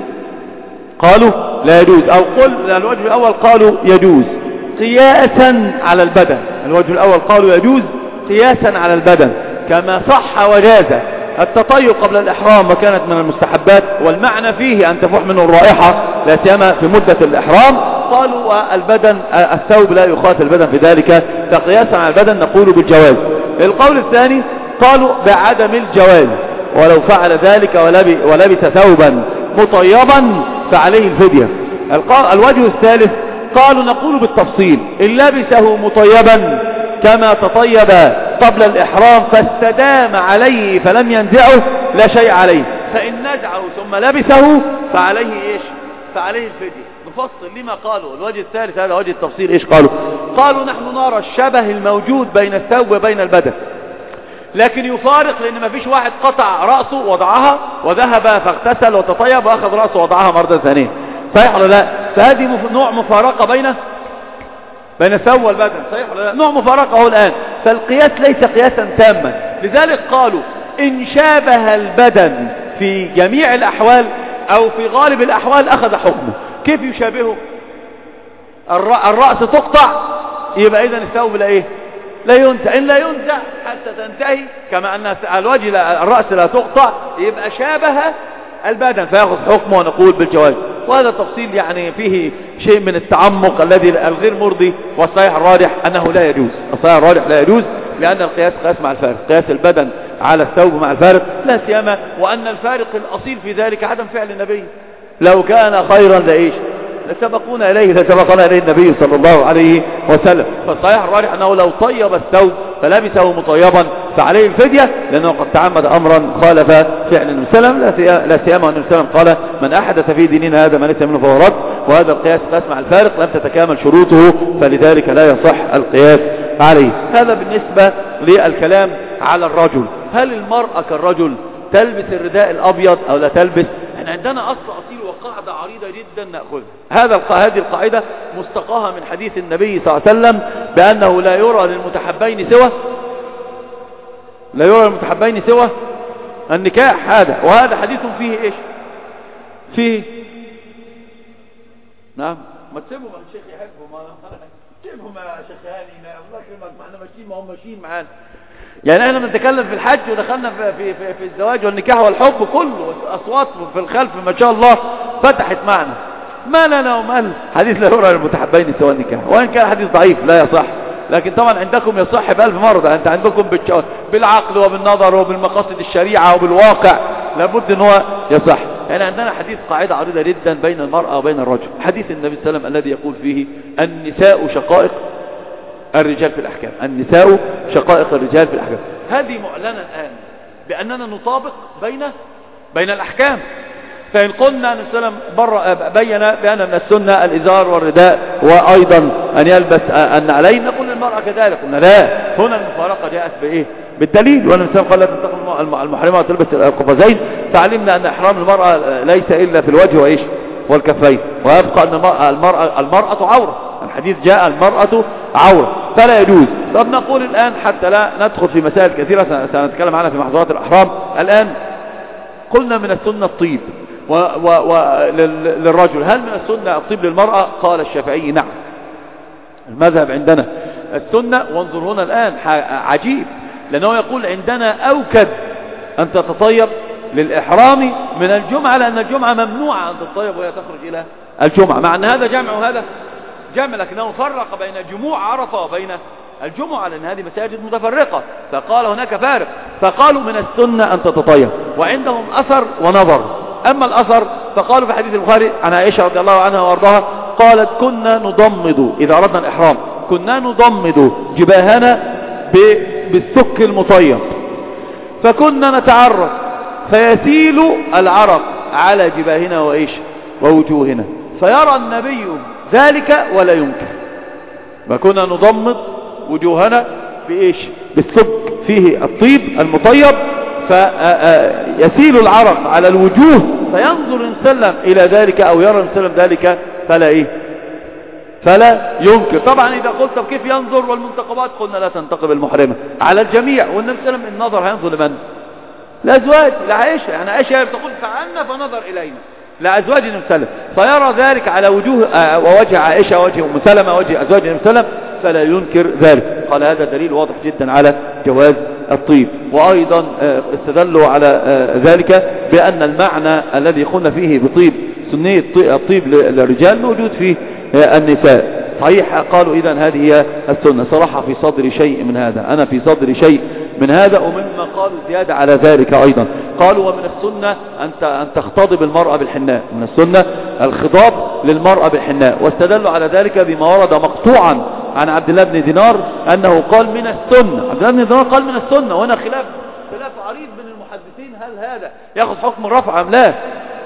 أو قل الوجه الأول قالوا يجوز قياسا على البدن. الوجه الأول قالوا يجوز قياسا على البدن، كما صح وجاز التطيب قبل الإحرام وكانت من المستحبات، والمعنى فيه أن تفوح منه الرائحة لا سيما في مدة الإحرام. قالوا البدن الثوب لا يخاطب البدن في ذلك، فقياسا على البدن نقول بالجواز. القول الثاني قالوا بعدم الجواز، ولو فعل ذلك ولبس ثوبا مطيبا فعليه الفدية. الوجه الثالث قالوا نقول بالتفصيل، إن لبسه مطيبا كما تطيب قبل الإحرام فاستدام عليه فلم ينزعه لا شيء عليه، فإن نزعه ثم لبسه فعليه إيش؟ فعليه الفدية. نفصل لما قالوا. الوجه الثالث هذا وجه التفصيل. إيش قالوا نحن نرى الشبه الموجود بين الثوب وبين البدن، لكن يفارق، لأن ما فيش واحد قطع رأسه وضعها وذهب فاغتسل وتطيب وأخذ رأسه وضعها مرة ثانية، صحيح ولا لا؟ فهذه نوع مفارقة بين الثوب والبدن، صحيح ولا لا؟ نوع مفارقة هو الآن. فالقياس ليس قياسا تاما، لذلك قالوا إن شابه البدن في جميع الأحوال أو في غالب الأحوال أخذ حكمه. كيف يشابهه؟ الرأس تقطع، يبقى إذن الثوب لا ينزع. إن لا ينزع حتى تنتهي، كما أن الرأس لا تقطع، يبقى شابه البدن فيأخذ حكمه ونقول بالجواز. وهذا التفصيل يعني فيه شيء من التعمق الذي الغير مرضي، والصحيح الراجح أنه لا يجوز. الصحيح الراجح لا يجوز، لأن القياس قياس مع الفارق، قياس البدن على الثوب مع الفارق، لا سيما وأن الفارق الأصيل في ذلك عدم فعل النبي. لو كان خيرا لسبقنا إليه النبي صلى الله عليه وسلم. فالصحيح الراجح أنه لو طيب الثوب فلبسه مطيبا فعليه الفدية، لأنه قد تعمد أمرا خالف فعل النبي صلى الله عليه وسلم، لا سيما أن النبي صلى الله عليه وسلم قال من أحدث في ديننا هذا ما ليس منه فهو رد. وهذا القياس قياس مع الفارق لم تتكامل شروطه، فلذلك لا يصح القياس عليه. هذا بالنسبة للكلام على الرجل. هل المرأة كالرجل تلبس الرداء الأبيض أو لا تلبس؟ عندنا أصل أصيل وقاعدة عريضة جدا نأخذها. هذه القاعدة مستقاها من حديث النبي صلى الله عليه وسلم بأنه لا يرى للمتحبين سوى النكاح. وهذا حديث فيه إيش؟ فيه نعم، ما تسيبهم الشيخ يحبهم، سيبهم يا شيخ هاني، الله يكرمك، ما احنا ماشيين، ما هم ماشيين معانا. يعني احنا بنتكلم في الحج ودخلنا في الزواج والنكاح والحب كله، اصوات في الخلف ما شاء الله فتحت معنا. ما لنا ومال حديث لا يرى المتحبين سوى النكاح، وان كان حديث ضعيف لا يصح، لكن طبعا عندكم يصح ب1000 مرة. انت عندكم بالعقل وبالنظر وبالمقاصد الشريعة وبالواقع لابد ان هو يصح. يعني عندنا حديث قاعدة عريضة جدا بين المرأة وبين الرجل، حديث النبي صلى الله عليه وسلم الذي يقول فيه النساء شقائق الرجال في الأحكام، النساء شقائق الرجال في الأحكام. هذه معلنة الآن بأننا نطابق بين الأحكام. فإن قلنا أن السلام بين بأن من السنة الإزار والرداء وأيضا أن يلبس النعلين، نقول للمرأة كذلك. قلنا لا، هنا المفارقة جاءت بإيه؟ بالدليل. وأن السلام قال لا تنتقل المحرمة وتلبس القفازين، فعلمنا أن إحرام المرأة ليس إلا في الوجه وإيش والكفين، ويبقى أن المرأة عورة. الحديث جاء المرأة عورة فلا يجوز. طب نقول الآن حتى لا ندخل في مسائل كثيرة سنتكلم عنها في محظورات الأحرام. الآن قلنا من السنة الطيب للرجل، هل من السنة الطيب للمرأة؟ قال الشافعي نعم. المذهب عندنا السنة. وانظر هنا الآن عجيب، لأنه يقول عندنا أوكد أن تتطيب للإحرام من الجمعة، لأن الجمعة ممنوعة أن تتطيب وهي تخرج إلى الجمعة، مع أن هذا جمع وهذا جمع، لكنه فرق بين جموع عرفة وبين الجمعة، لأن هذه مساجد متفرقة، فقال هناك فارق. فقالوا من السنة أن تتطيب، وعندهم أثر ونظر. أما الأثر فقالوا في حديث البخاري عن عائشة رضي الله عنها وارضاها قالت كنا نضمد إذا أردنا الإحرام، كنا نضمد جباهنا بالسك المطيب، فكنا نتعرف فيسيل العرق على جباهنا وإيش ووجوهنا، فيرى النبي ذلك ولا ينكر. فكنا نضمد وجوهنا بإيش؟ بالسك فيه الطيب المطيب، فيسيل العرق على الوجوه، فينظر إن سلم إلى ذلك أو يرى إن سلم ذلك فلا ينكر. طبعا إذا قلت كيف ينظر والمنتقبات، قلنا لا تنتقب المحرمة على الجميع. والنبي صلى الله عليه وسلم النظر هينظر لمن؟ لأزواج، لعائشة. يعني عائشة تقول فعلنا فنظر إلينا لأزواج النبي صلى الله عليه وسلم، فيرى ذلك على وجوه ووجه عائشة ووجه أم سلمة ووجه أزواج النبي صلى الله عليه وسلم، فلا ينكر ذلك. قال هذا دليل واضح جدا على جواز الطيب. وأيضا استدلوا على ذلك بأن المعنى الذي قلنا فيه بطيب سنية الطيب للرجال موجود في النساء. صحيح. قالوا إذن هذه هي السنة. صراحة في صدر شيء من هذا، أنا في صدر شيء من هذا. ومما قالوا زيادة على ذلك أيضا قالوا ومن السنة أن تختضب المرأة بالحناء، من السنة الخضاب للمرأة بالحناء. واستدلوا على ذلك بما ورد مقطوعا عن عبد الله بن دينار أنه قال من السنة. عبد الله بن دينار قال من السنة، وهنا خلاف عريض بين المحدثين، هل هذا يأخذ حكم الرفع أم لا؟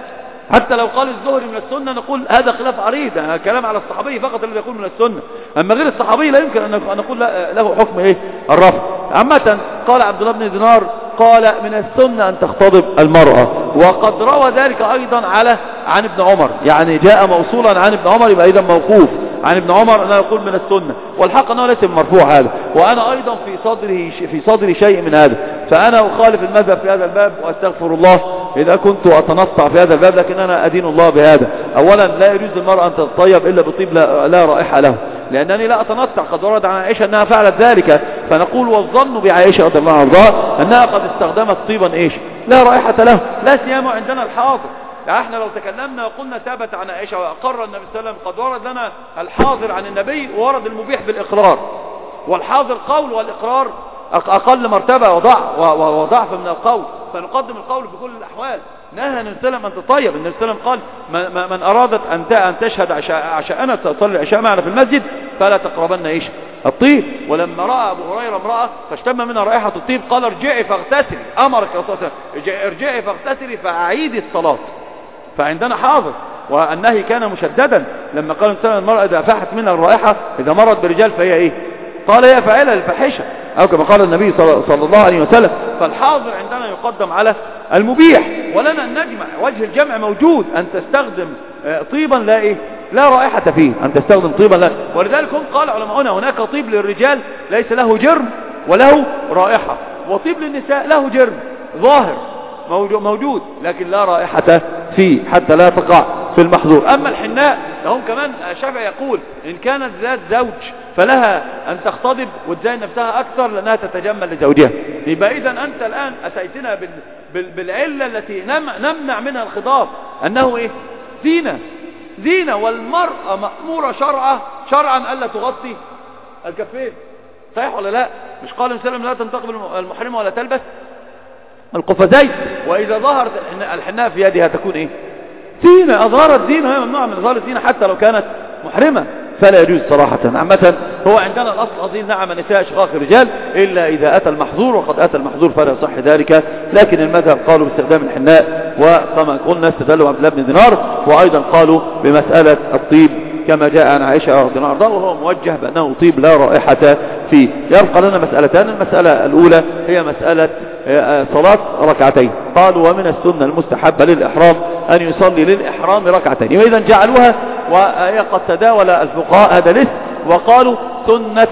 حتى لو قال الزهري من السنة نقول هذا خلاف عريض، كلام على الصحابي فقط الذي يقول من السنة، أما غير الصحابي لا يمكن أن نقول له حكم الرفع. عامة قال عبد الله بن دينار قال من السنة أن تختضب المرأة، وقد روى ذلك أيضا عن ابن عمر، يعني جاء موصولا عن ابن عمر، يبقى إذا موقوف عن ابن عمر أنه يقول من السنة، والحق أنه ليس مرفوع هذا. وأنا أيضا في صدري شيء من هذا، فأنا أخالف المذهب في هذا الباب، وأستغفر الله إذا كنت أتنطع في هذا الباب، لكن أنا أدين الله بهذا. أولا لا يجوز للمرأة أن تتطيب إلا بطيب لا رائحة له، لأنني لا أتنطع. قد ورد عن عائشة أنها فعلت ذلك، فنقول والظن بعائشة رضي الله عنها أنها قد استخدمت طيبا لا رائحة له، لا سيما عندنا الحاضر. احنا لو تكلمنا وقلنا ثبت عن عائشة وأقر النبي صلى الله عليه وسلم، قد ورد لنا الحاضر عن النبي وورد المبيح بالإقرار، والحاضر قول والإقرار أقل مرتبة وضعف من القول، فنقدم القول في كل الأحوال. نهى النبي صلى الله عليه وسلم أن تطيب. النبي صلى الله عليه وسلم قال من أرادت أن تشهد عشاءنا تصلي العشاء معنا في المسجد فلا تقربن الطيب. ولما رأى أبو هريرة امرأة فاشتم منها رائحة الطيب قال ارجعي فاغتسلي، أمرك الرسول صلى الله عليه وسلم ارجعي فاغتسلي فأعيدي الصلاة. فعندنا حاضر، والنهي كان مشددا. لما قال النبي المرأة إذا فاحت منها الرائحة إذا مرت برجال فهي قال هي فاعلة للفاحشة، أو كما قال النبي صلى الله عليه وسلم. فالحاضر عندنا يقدم على المبيح، ولنا أن نجمع. وجه الجمع موجود، أن تستخدم طيبا لا رائحة فيه، أن تستخدم طيبا لا. ولذلك هم قال علماؤنا هناك طيب للرجال ليس له جرم وله رائحة، وطيب للنساء له جرم ظاهر موجود لكن لا رائحة فيه، حتى لا تقع في المحظور. أما الحناء لهم كمان الشافعي يقول إن كانت ذات زوج فلها أن تختضب وتزين نفسها أكثر لأنها تتجمل لزوجها. يبقى إذن أنت الآن أتيتنا بالعلة التي نمنع منها الخضاب أنه إيه؟ زينة، والمرأة مأمورة شرعا ألا تغطي الكفين. صحيح ولا لا؟ مش قال وسلم لا تنتقب المحرمة ولا تلبس القفازين، وإذا ظهرت الحناء في يدها تكون إيه؟ زينة. أظهرت زينة، هي ممنوعة من إظهار الزينة حتى لو كانت محرمة، فلا يجوز صراحة. عامة هو عندنا الأصل أصيل نعم النساء شقاق الرجال إلا إذا أتى المحظور، وقد أتى المحظور فلا يصح ذلك. لكن المذهب قالوا باستخدام الحناء، وكما قلنا استدلوا عبد الله بن دينار، وأيضا قالوا بمسألة الطيب كما جاء عن عائشة رضي الله عنها وهو موجه بأنه طيب لا رائحة فيه. يبقى لنا مسألتان. المسألة الأولى هي مسألة صلاة ركعتين. قالوا ومن السنة المستحبة للإحرام أن يصلي للإحرام ركعتين، وإذا جعلوها وهي قد تداول الفقهاء هذا الاسم وقالوا سنة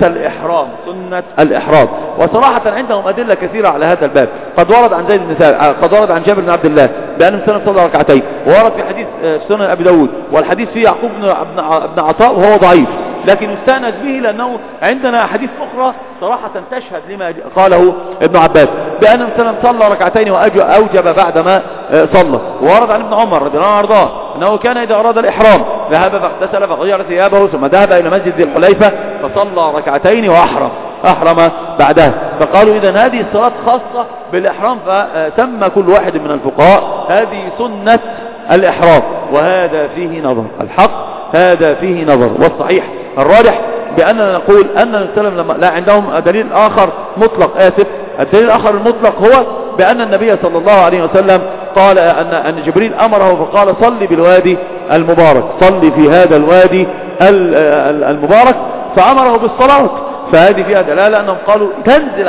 الإحرام. وصراحة عندهم أدلة كثيرة على هذا الباب. قد ورد عن زيد بن ثابت، قد ورد عن جابر بن عبد الله بأن الإنسان صلى ركعتين، وورد في حديث سنن أبي داود، والحديث فيه يعقوب بن عطاء وهو ضعيف، لكن يستند به لأنه عندنا أحاديث أخرى صراحة تشهد لما قاله ابن عباس بأن الإنسان صلى ركعتين وأوجب بعدما صلى. وورد عن ابن عمر رضي الله عنه وارضاه أنه كان إذا أراد الإحرام ذهب فاغتسل فغير ثيابه ثم ذهب إلى مسجد ذي الحليفة فصلى ركعتين وأحرم بعدها. فقالوا إذا هذه الصلاة خاصة بالإحرام، فسمى كل واحد من الفقهاء هذه سنة الإحرام، وهذا فيه نظر. الحق هذا فيه نظر، والصحيح الراجح بأننا نقول أن السلام لا عندهم دليل آخر مطلق. الدليل الآخر المطلق هو بأن النبي صلى الله عليه وسلم قال أن جبريل أمره فقال صلي بالوادي المبارك، صلي في هذا الوادي المبارك، فأمره بالصلاة. فهذه فيها دلالة أنهم قالوا تنزل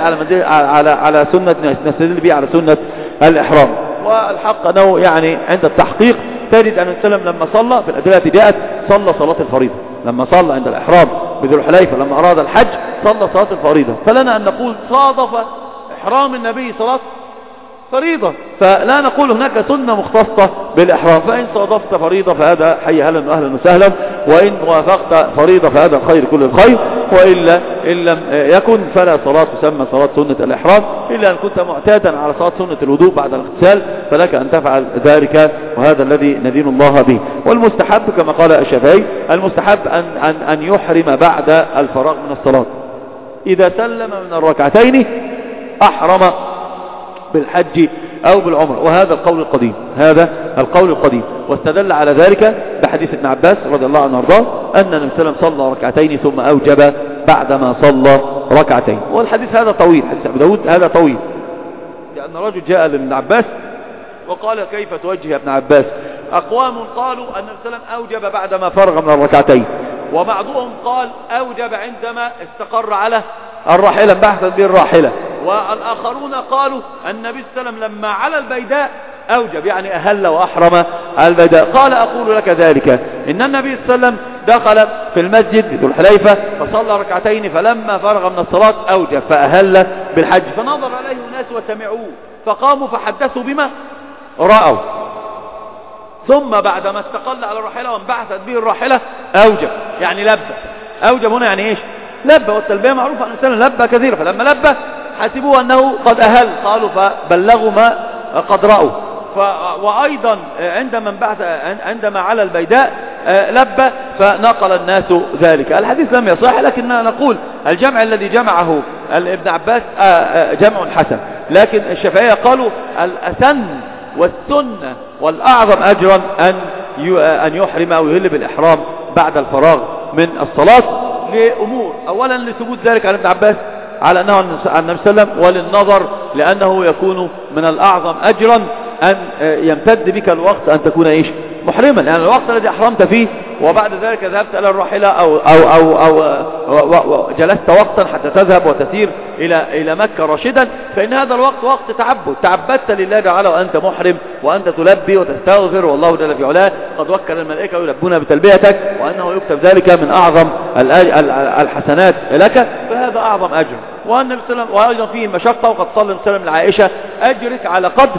على سنة، نستدل بها على سنة الإحرام. والحق أنه يعني عند التحقيق تجد أن السلام لما صلى في الأدلة جاءت صلى صلاة الفريضة، لما صلى عند الإحرام بذو الحليفة لما أراد الحج صلى صلاة الفريضة. فلنا أن نقول صادف إحرام النبي صلاة فريضة، فلا نقول هناك سنة مختصة بالإحرام. فإن صادفت فريضة فهذا حي أهلا وأهلا وسهلا، وإن وافقت فريضة فهذا الخير كل الخير، وإلا إن لم يكن فلا صلاة تسمى صلاة سنة الإحرام، إلا أن كنت معتادا على صلاة سنة الوضوء بعد الاغتسال فلك أن تفعل ذلك، وهذا الذي ندين الله به. والمستحب كما قال الشافعي المستحب أن يحرم بعد الفراغ من الصلاة. إذا سلم من الركعتين أحرم بالحج أو بالعمرة، وهذا القول القديم. واستدل على ذلك بحديث ابن عباس رضي الله عنه وارضاه أن النبي صلى الله عليه وسلم صلى ركعتين ثم أوجب بعدما صلى ركعتين. والحديث هذا طويل، حديث أبي داود هذا طويل، لأن رجل جاء لابن عباس وقال كيف توجه يا ابن عباس؟ أقوام قالوا أن النبي صلى الله عليه وسلم أوجب بعدما فرغ من الركعتين، وبعضهم قال أوجب عندما استقر على الراحلة بحثا بالراحلة، والآخرون قالوا النبي صلى الله عليه وسلم لما على البيداء أوجب، يعني أهل وأحرم على البيداء. قال أقول لك ذلك إن النبي صلى الله عليه وسلم دخل في المسجد ذو الحليفة فصلى ركعتين، فلما فرغ من الصلاة أوجب فأهل بالحج، فنظر عليه الناس وسمعوه فقاموا فحدثوا بما رأوا، ثم بعدما استقل على الراحلة وانبعثت به الراحلة أوجب، يعني لبى. أوجب هنا يعني إيش؟ لبى، والتلبية معروفة أن الإنسان لبى كثيرا، فلما لبى حسبوه أنه قد أهل، قالوا فبلغوا ما قد رأوا. وأيضا عندما على البيداء لبى فنقل الناس ذلك. الحديث لم يصح، لكننا نقول الجمع الذي جمعه ابن عباس جمع حسن، لكن الشافعية قالوا الأسن والسنة والأعظم أجرا أن يحرم أو يهل بالإحرام بعد الفراغ من الصلاة، لأمور. أولا لثبوت ذلك عن ابن عباس على أنه عن النبي صلى الله عليه وسلم، وللنظر لأنه يكون من الأعظم أجرا أن يمتد بك الوقت أن تكون إيش؟ محرما، يعني الوقت الذي أحرمت فيه وبعد ذلك ذهبت إلى الراحلة أو جلست وقتا حتى تذهب وتسير إلى مكة راشدا، فإن هذا الوقت وقت تعبد، تعبدت لله تعالى وأنت محرم، وأنت تلبي وتستغفر، والله جل في علاه قد وكل الملائكة يلبون بتلبيتك، وأنه يكتب ذلك من أعظم الحسنات لك، فهذا أعظم أجر. والنبي صلى الله عليه وسلم وأيضا فيه المشقة، وقد صلى النبي صلى الله عليه وسلم لعائشة أجرك على قدر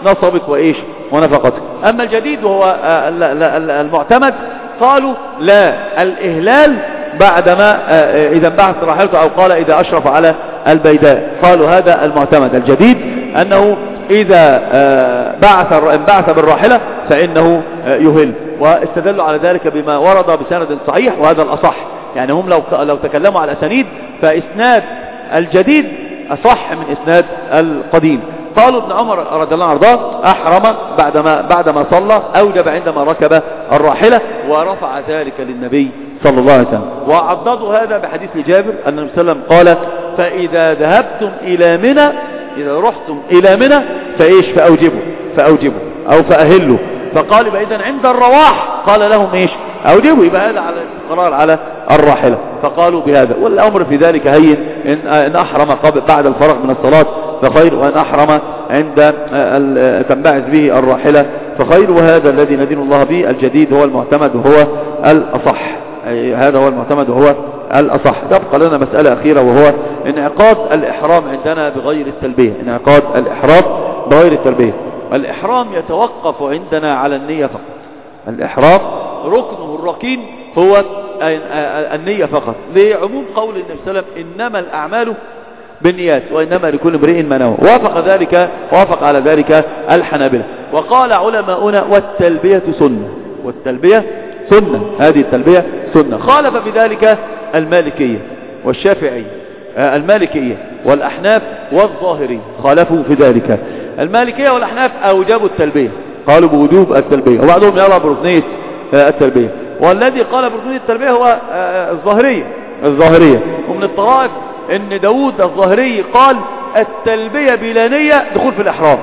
نصبك وإيش ونفقتك. أما الجديد وهو المعتمد قالوا لا، الإهلال بعدما إذا انبعث راحلته، أو قال إذا أشرف على البيداء. قالوا هذا المعتمد. الجديد أنه إذا انبعث بالراحلة فإنه يهل، واستدلوا على ذلك بما ورد بسند صحيح، وهذا الأصح. يعني هم لو تكلموا على الأسانيد فإسناد الجديد أصح من إسناد القديم. قالوا ابن عمر رضي الله عنه وارضاه أحرم بعدما صلى، أوجب عندما ركب الراحلة، ورفع ذلك للنبي صلى الله عليه وسلم. وعضدوا هذا بحديث جابر أن النبي صلى الله عليه وسلم قال فإذا ذهبتم إلى منى، إذا رحتم إلى منى فإيش فأوجبوا أو فأهلوا. فقال يبقى إذن عند الرواح قال لهم إيش أوجبوا، يبقى هذا على الاستقرار على الراحلة. فقالوا بهذا، والأمر في ذلك هين. إن أحرم بعد الفرغ من الصلاة فخير، وإن أحرم عند تنبعث به الراحلة فخير. وهذا الذي ندين الله به الجديد هو المعتمد وهو الأصح، هذا هو المعتمد وهو الأصح. تبقى لنا مسألة أخيرة، وهو انعقاد الإحرام عندنا بغير التلبية. انعقاد الإحرام بغير التلبية. الإحرام يتوقف عندنا على النية فقط. الإحرام ركنه الركين هو النية فقط، لعموم قول النبي صلى الله عليه وسلم إنما الأعمال بالنيات وإنما لكل امرئ ما نوى. وافق على ذلك الحنابلة. وقال علماؤنا والتلبية سنة، والتلبية سنة، هذه التلبية سنة. خالف بذلك المالكية والشافعية، المالكية والأحناف والظاهرية خالفوا في ذلك. المالكية والأحناف أوجبوا التلبية، قالوا بوجوب التلبية، وبعضهم يرى بركنية التلبية. والذي قال بركنية التلبية هو الظاهرية. ومن الطرائف ان داود الظاهري قال التلبية بلا نية دخول في الإحرام،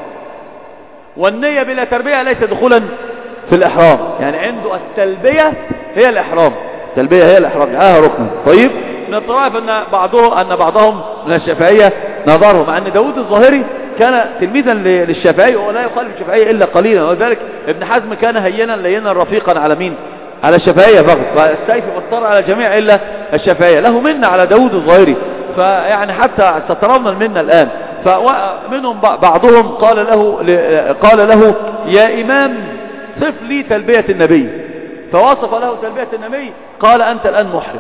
والنية بلا تربية ليس دخولا في الإحرام. يعني عنده التلبية هي الإحرام، التلبية هي الإحرام، ركنا. طيب، من الطرائف أن بعضهم من الشافعية نظروا، مع أن داود الظاهري كان تلميذا للشافعي، ولا يخالف الشافعية إلا قليلا. وذلك ابن حزم كان هينا لينا رفيقا على مين؟ على الشافعية فقط، فالسيف واضطر على الجميع إلا الشافعية. له منا على داود الظاهري، فيعني حتى سترون المنة الآن. فمنهم بعضهم قال له يا إمام صف لي تلبية النبي، فوصف له تلبية النبي، قال أنت الآن محرم.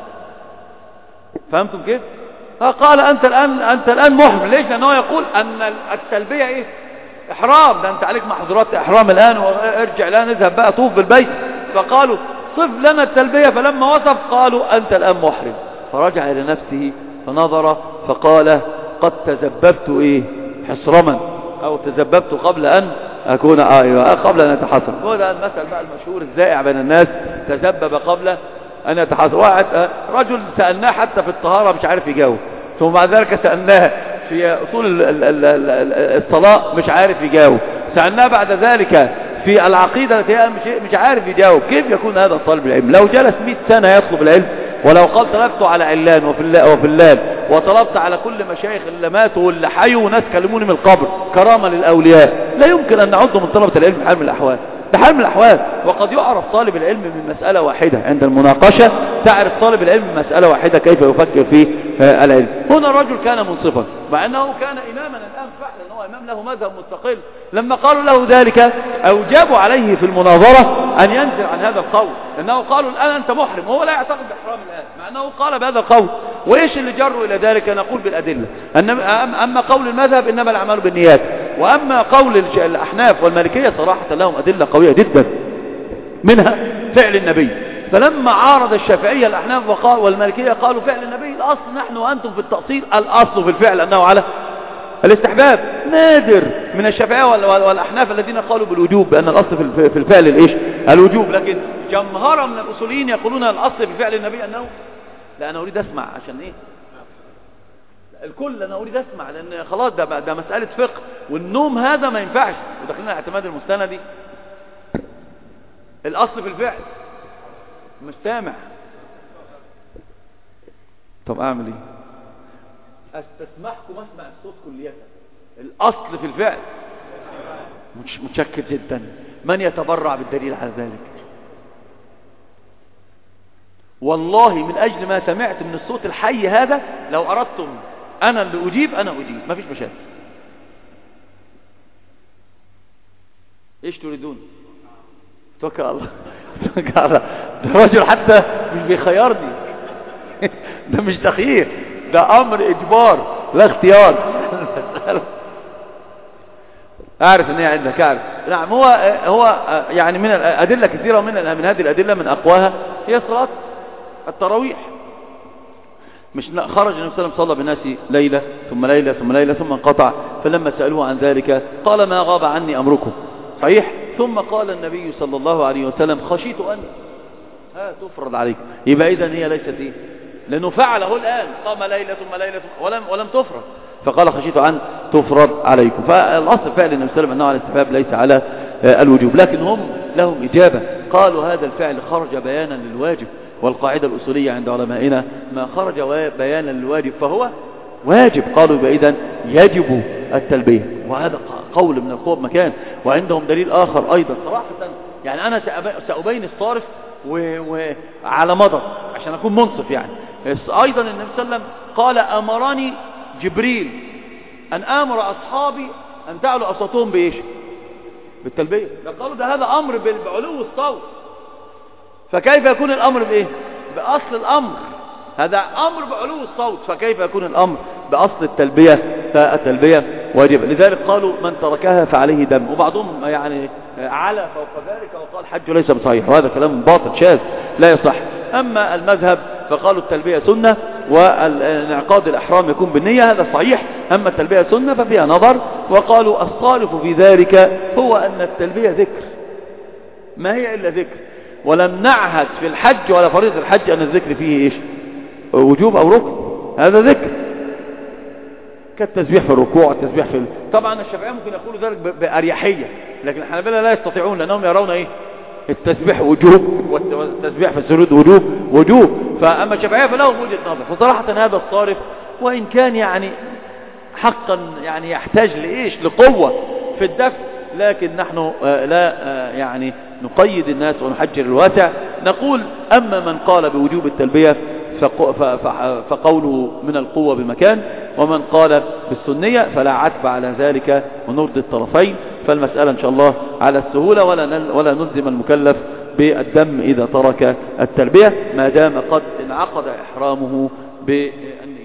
فهمتم كيف؟ فقال أنت الآن محرم. ليش؟ لأنه يقول أن التلبية إيه؟ إحرام، ده أنت عليك محظورات إحرام الآن، وارجع الآن نذهب بقى طوف بالبيت. فقالوا صف لنا التلبية، فلما وصف قالوا أنت الآن محرم. فرجع إلى نفسه فنظر فقال قد تذببت حصرما، أو تذببت قبل أن أكون قبل أن أتحصر. وهذا المثل بقى المشهور الزائع بين الناس، تذبب قبل أن يتحصر. واحد رجل سألناه حتى في الطهارة مش عارف يجاوب، ثم بعد ذلك سألناه في أصول الصلاة مش عارف يجاوب، سألناه بعد ذلك في العقيدة مش عارف يجاوب. كيف يكون هذا طالب العلم؟ لو جلس 100 سنة يطلب العلم، ولو قال طلبت على علان وفي اللال، وطلبت على كل مشايخ اللي ماتوا واللي حيوا وناس كلموني من القبر كرامة للأولياء، لا يمكن أن نعده من طلبة العلم بحال من الأحوال، بحال من الأحوال. وقد يعرف طالب العلم من مسألة واحدة، عند المناقشة تعرف طالب العلم من مسألة واحدة كيف يفكر في العلم. هنا الرجل كان منصفا، مع أنه كان إماما الآن فعلا، هو إمام له مذهب مستقل. لما قالوا له ذلك أوجبوا عليه في المناظرة أن ينزل عن هذا القول، لأنه قالوا الآن أنت محرم، وهو لا يعتقد بإحرام الآن، مع أنه قال بهذا القول. وإيش اللي جروا إلى ذلك؟ نقول بالأدلة. أما قول المذهب إنما الأعمال بالنيات، وأما قول الأحناف والمالكية صراحة لهم أدلة قوية جدا، منها فعل النبي. فلما عارض الشافعية الأحناف والمالكية قالوا فعل النبي الأصل، نحن وأنتم في التقصير، الأصل في الفعل أنه على الاستحباب. نادر من الشافعية والأحناف الذين قالوا بالوجوب، بأن الأصل في الفعل الوجوب. لكن جمهرة من الأصوليين يقولون الأصل في فعل النبي أنه، لا أنا أريد أسمع عشان إيه الكل، أنا أريد أسمع، لأن خلاص ده مسألة فقه، والنوم هذا ما ينفعش، ودخلنا اعتماد المستندي. الأصل في الفعل، مش سامع. طب أعمل إيه؟ أستسمحكم أسمع الصوت كلية. الأصل في الفعل. متشكر جدا. من يتبرع بالدليل على ذلك؟ والله من أجل ما سمعت من الصوت الحي هذا، لو أردتم أنا اللي أجيب أنا أجيب، ما فيش مشاكل. ايش تريدون؟ توكل على الله. توكل على الله. ده الرجل حتى مش بيخيرني. ده مش تخيير، ده امر اجبار لا اختيار. اعرف ان هي عندك، اعرف. نعم، هو يعني من الادله كثيره، ومن هذه الادله من اقواها هي صلاه التراويح. مش خرج النبي صلى الله عليه وسلم صلى بالناس ليله ثم ليله ثم ليله ثم انقطع، فلما سالوه عن ذلك قال ما غاب عني امركم، صحيح. ثم قال النبي صلى الله عليه وسلم خشيت ان تفرض عليكم. يبقى اذا هي ليست ايه، لانه فعله الان، قام ليله ثم ليله ولم تفرض، فقال خشيت أن تفرض عليكم. فالأصل فعل النبي صلى الله عليه وسلم أنه على الاستحباب ليس على الوجوب، لكن هم لهم إجابة، قالوا هذا الفعل خرج بيانا للواجب، والقاعدة الأصولية عند علمائنا ما خرج بيانا للواجب فهو واجب. قالوا إذن يجب التلبية، وهذا قول من القوة بمكان. وعندهم دليل آخر أيضا صراحة، يعني أنا سأبين الصارف وعلى مضض عشان أكون منصف. يعني أيضا النبي صلى الله عليه وسلم قال أمرني جبريل أن آمر أصحابي أن تعلوا أصواتهم بإيش؟ بالتلبية. قالوا ده هذا أمر بعلو الصوت، فكيف يكون الأمر بإيه؟ بأصل الأمر. هذا أمر بعلو الصوت، فكيف يكون الأمر بأصل التلبية؟ فالتلبية واجبة. لذلك قالوا من تركها فعليه دم، وبعضهم يعني على فوق ذلك وقال حج ليس بصحيح، وهذا كلام باطل شاذ لا يصح. أما المذهب فقالوا التلبية سنة، وانعقاد الإحرام يكون بالنية، هذا صحيح. أما التلبية سنة ففيها نظر، وقالوا الصارف في ذلك هو أن التلبية ذكر، ما هي إلا ذكر، ولم نعهد في الحج ولا فريضة الحج أن الذكر فيه إيش؟ وجوب أو ركن، هذا ذكر كالتسبيح في الركوع والتسبيح في طبعا الشافعية ممكن يقولوا ذلك بأريحية، لكن الحنابلة لا يستطيعون، لأنهم يرون إيه؟ التسبيح وجوب، والتسبيح في السجود وجوب. فأما الشافعية فلهم وجهة نظر. فصراحة هذا الصارف، وإن كان يعني حقا يعني يحتاج لإيش؟ لقوة في الدفع، لكن نحن لا يعني نقيد الناس ونحجر الواسع. نقول أما من قال بوجوب التلبية فقوله من القوة بمكان، ومن قال بالسنية فلا عتب على ذلك، ونرضي الطرفين. فالمسألة إن شاء الله على السهولة، ولا نلزم المكلف بالدم إذا ترك التلبية، ما دام قد انعقد إحرامه بالنية.